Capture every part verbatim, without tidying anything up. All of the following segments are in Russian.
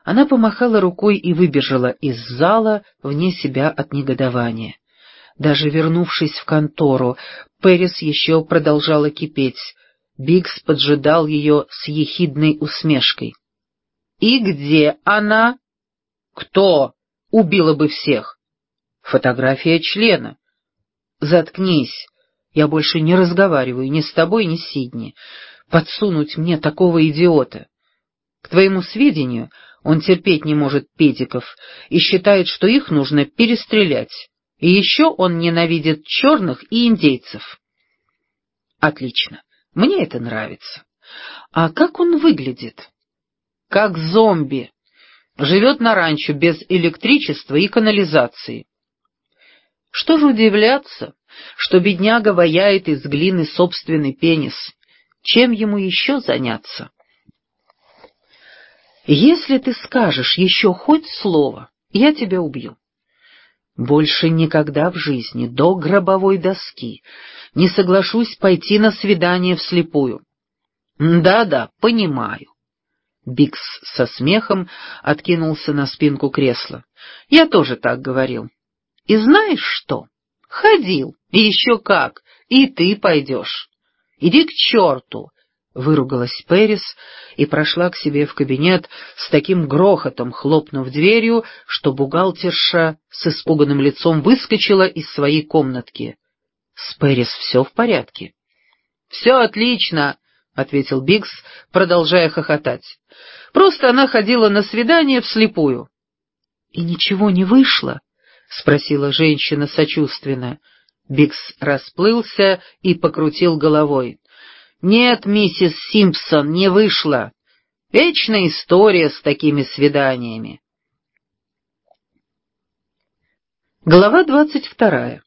Она помахала рукой и выбежала из зала вне себя от негодования. Даже вернувшись в контору, Пэрис еще продолжала кипеть. Биггс поджидал ее с ехидной усмешкой. «И где она?» «Кто? Убила бы всех!» «Фотография члена». «Заткнись. Я больше не разговариваю ни с тобой, ни с Сидни. Подсунуть мне такого идиота. К твоему сведению, он терпеть не может педиков и считает, что их нужно перестрелять. И еще он ненавидит черных и индейцев». «Отлично. Мне это нравится. А как он выглядит?» «Как зомби. Живет на ранчо без электричества и канализации». Что же удивляться, что бедняга ваяет из глины собственный пенис? Чем ему еще заняться? «Если ты скажешь еще хоть слово, я тебя убью. Больше никогда в жизни, до гробовой доски, не соглашусь пойти на свидание вслепую». «Да-да, понимаю». Биггс со смехом откинулся на спинку кресла. «Я тоже так говорил. И знаешь что? Ходил, и еще как, и ты пойдешь. Иди к черту!» Выругалась Пэрис и прошла к себе в кабинет с таким грохотом, хлопнув дверью, что бухгалтерша с испуганным лицом выскочила из своей комнатки. «С Пэрис все в порядке?» «Все отлично», — ответил Биггс, продолжая хохотать. «Просто она ходила на свидание вслепую». «И ничего не вышло?» — спросила женщина сочувственно. Биггс расплылся и покрутил головой. «Нет, миссис Симпсон, не вышло. Вечная история с такими свиданиями». Глава двадцать вторая.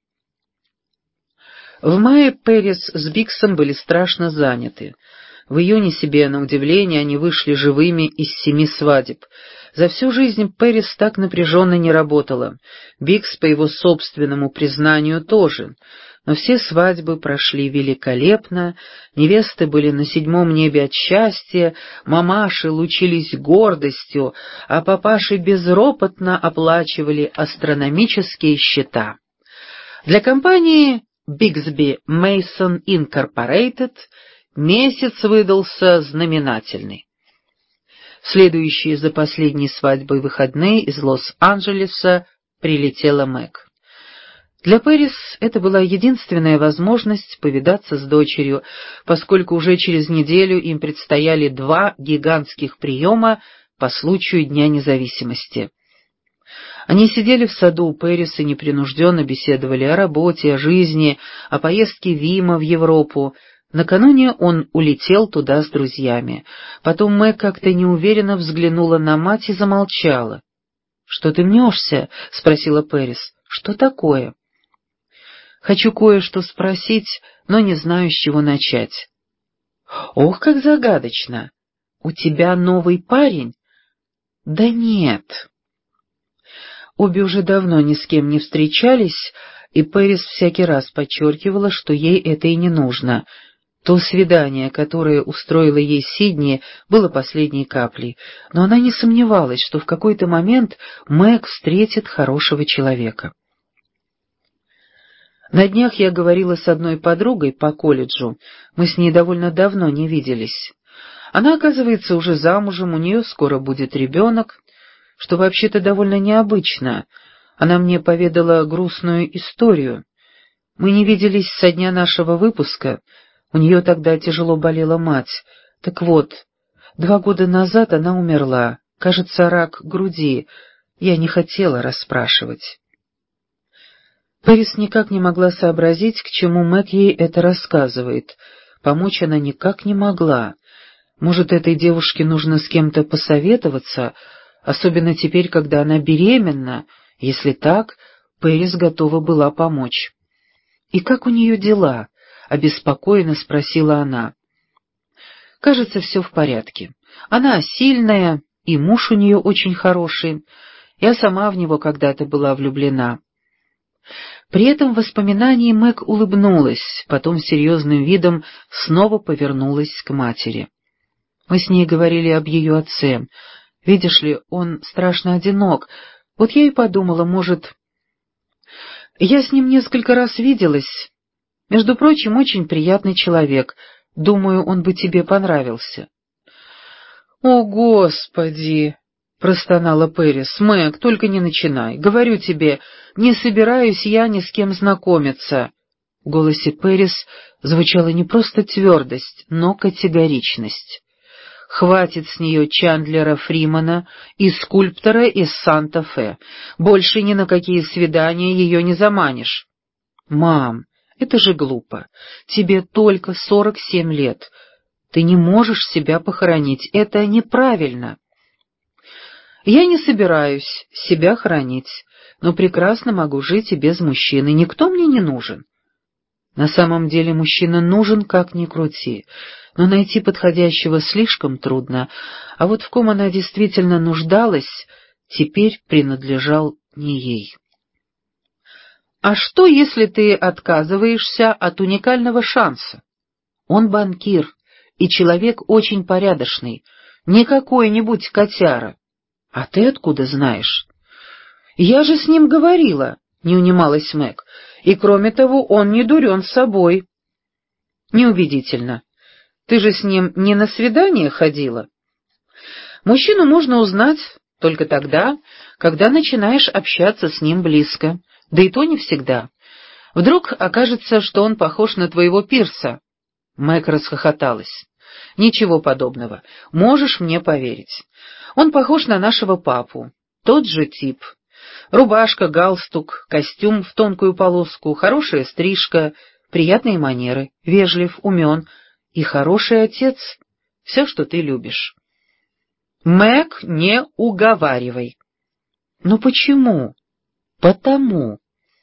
В мае Пэрис с Биггсом были страшно заняты. В июне себе, на удивление, они вышли живыми из семи свадеб. За всю жизнь Пэрис так напряженно не работала. Биггс, по его собственному признанию, тоже. Но все свадьбы прошли великолепно, невесты были на седьмом небе от счастья, мамаши лучились гордостью, а папаши безропотно оплачивали астрономические счета. Для компании Бигсби Мейсон Инкорпорейтед месяц выдался знаменательный. Следующие за последней свадьбой выходные из Лос-Анджелеса прилетела Мэг. Для Пэрис это была единственная возможность повидаться с дочерью, поскольку уже через неделю им предстояли два гигантских приема по случаю Дня независимости. Они сидели в саду у Пэрис и непринужденно беседовали о работе, о жизни, о поездке Вима в Европу. Накануне он улетел туда с друзьями. Потом Мэг как-то неуверенно взглянула на мать и замолчала. «Что ты мнешься?» — спросила Пэрис. «Что такое?» «Хочу кое-что спросить, но не знаю, с чего начать». «Ох, как загадочно! У тебя новый парень?» «Да нет». Обе уже давно ни с кем не встречались, и Пэрис всякий раз подчеркивала, что ей это и не нужно. То свидание, которое устроила ей Сидни, было последней каплей, но она не сомневалась, что в какой-то момент Мэг встретит хорошего человека. На днях я говорила с одной подругой по колледжу, мы с ней довольно давно не виделись. Она, оказывается, уже замужем, у нее скоро будет ребенок, что вообще-то довольно необычно. Она мне поведала грустную историю. Мы не виделись со дня нашего выпуска, у нее тогда тяжело болела мать. Так вот, два года назад она умерла, кажется, рак груди, я не хотела расспрашивать. Пэрис никак не могла сообразить, к чему Мэг ей это рассказывает. Помочь она никак не могла. Может, этой девушке нужно с кем-то посоветоваться, особенно теперь, когда она беременна. Если так, Пэрис готова была помочь. «И как у нее дела?» — обеспокоенно спросила она. «Кажется, все в порядке. Она сильная, и муж у нее очень хороший. Я сама в него когда-то была влюблена». При этом в воспоминании Мэг улыбнулась, потом серьезным видом снова повернулась к матери. Мы с ней говорили об ее отце. Видишь ли, он страшно одинок. Вот я и подумала, может... Я с ним несколько раз виделась. Между прочим, очень приятный человек. Думаю, он бы тебе понравился». «О, Господи!» — простонала Пэрис. «Мэг, только не начинай. Говорю тебе, не собираюсь я ни с кем знакомиться». В голосе Пэрис звучала не просто твердость, но категоричность. «Хватит с нее Чандлера Фримана и скульптора из Санта-Фе. Больше ни на какие свидания ее не заманишь». «Мам, это же глупо. Тебе только сорок семь лет. Ты не можешь себя похоронить. Это неправильно». «Я не собираюсь себя хоронить, но прекрасно могу жить и без мужчины. Никто мне не нужен». На самом деле мужчина нужен, как ни крути, но найти подходящего слишком трудно, а вот в ком она действительно нуждалась, теперь принадлежал не ей. «А что, если ты отказываешься от уникального шанса? Он банкир и человек очень порядочный, не какой-нибудь котяра. А ты откуда знаешь?» «Я же с ним говорила», — не унималась Мэг, — «и кроме того, он не дурен собой». «Неубедительно. Ты же с ним не на свидание ходила?» «Мужчину можно узнать только тогда, когда начинаешь общаться с ним близко, да и то не всегда. Вдруг окажется, что он похож на твоего Пирса». Мэг расхохоталась. «Ничего подобного. Можешь мне поверить. Он похож на нашего папу. Тот же тип. Рубашка, галстук, костюм в тонкую полоску, хорошая стрижка, приятные манеры, вежлив, умен и хороший отец. Все, что ты любишь». «Мэг, не уговаривай». «Ну почему?» «Потому».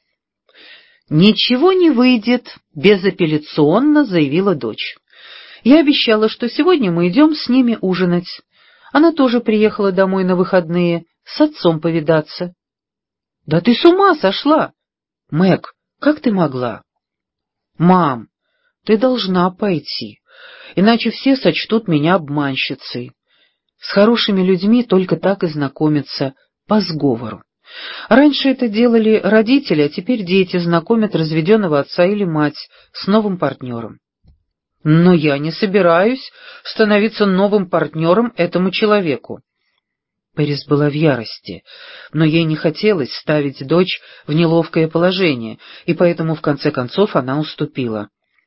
«Ничего не выйдет», — безапелляционно заявила дочь. «Я обещала, что сегодня мы идем с ними ужинать. Она тоже приехала домой на выходные, с отцом повидаться». «Да ты с ума сошла! Мэг, как ты могла?» «Мам, ты должна пойти, иначе все сочтут меня обманщицей. С хорошими людьми только так и знакомятся, по сговору. Раньше это делали родители, а теперь дети знакомят разведенного отца или мать с новым партнером». «Но я не собираюсь становиться новым партнером этому человеку». Пэрис была в ярости, но ей не хотелось ставить дочь в неловкое положение, и поэтому в конце концов она уступила.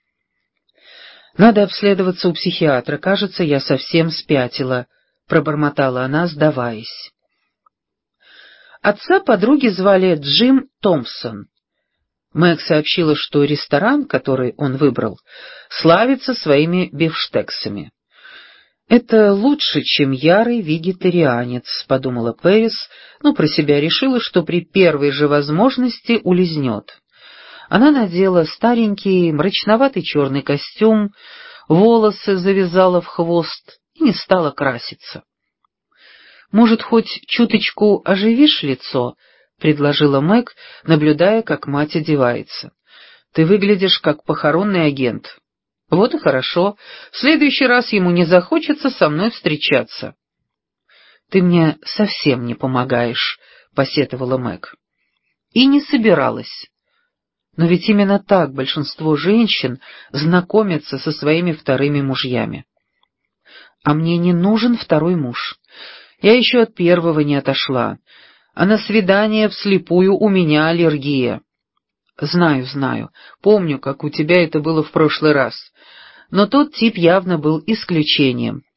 «Надо обследоваться у психиатра, кажется, я совсем спятила», — пробормотала она, сдаваясь. Отца подруги звали Джим Томпсон. Мэг сообщила, что ресторан, который он выбрал, славится своими бифштексами. «Это лучше, чем ярый вегетарианец», — подумала Пэрис, но про себя решила, что при первой же возможности улизнет. Она надела старенький мрачноватый черный костюм, волосы завязала в хвост и не стала краситься. «Может, хоть чуточку оживишь лицо?» — предложила Мэг, наблюдая, как мать одевается. «Ты выглядишь как похоронный агент». «Вот и хорошо. В следующий раз ему не захочется со мной встречаться». «Ты мне совсем не помогаешь», — посетовала Мэг. И не собиралась. Но ведь именно так большинство женщин знакомятся со своими вторыми мужьями. «А мне не нужен второй муж. Я еще от первого не отошла. А на свидание вслепую у меня аллергия». «Знаю, знаю. Помню, как у тебя это было в прошлый раз. Но тот тип явно был исключением.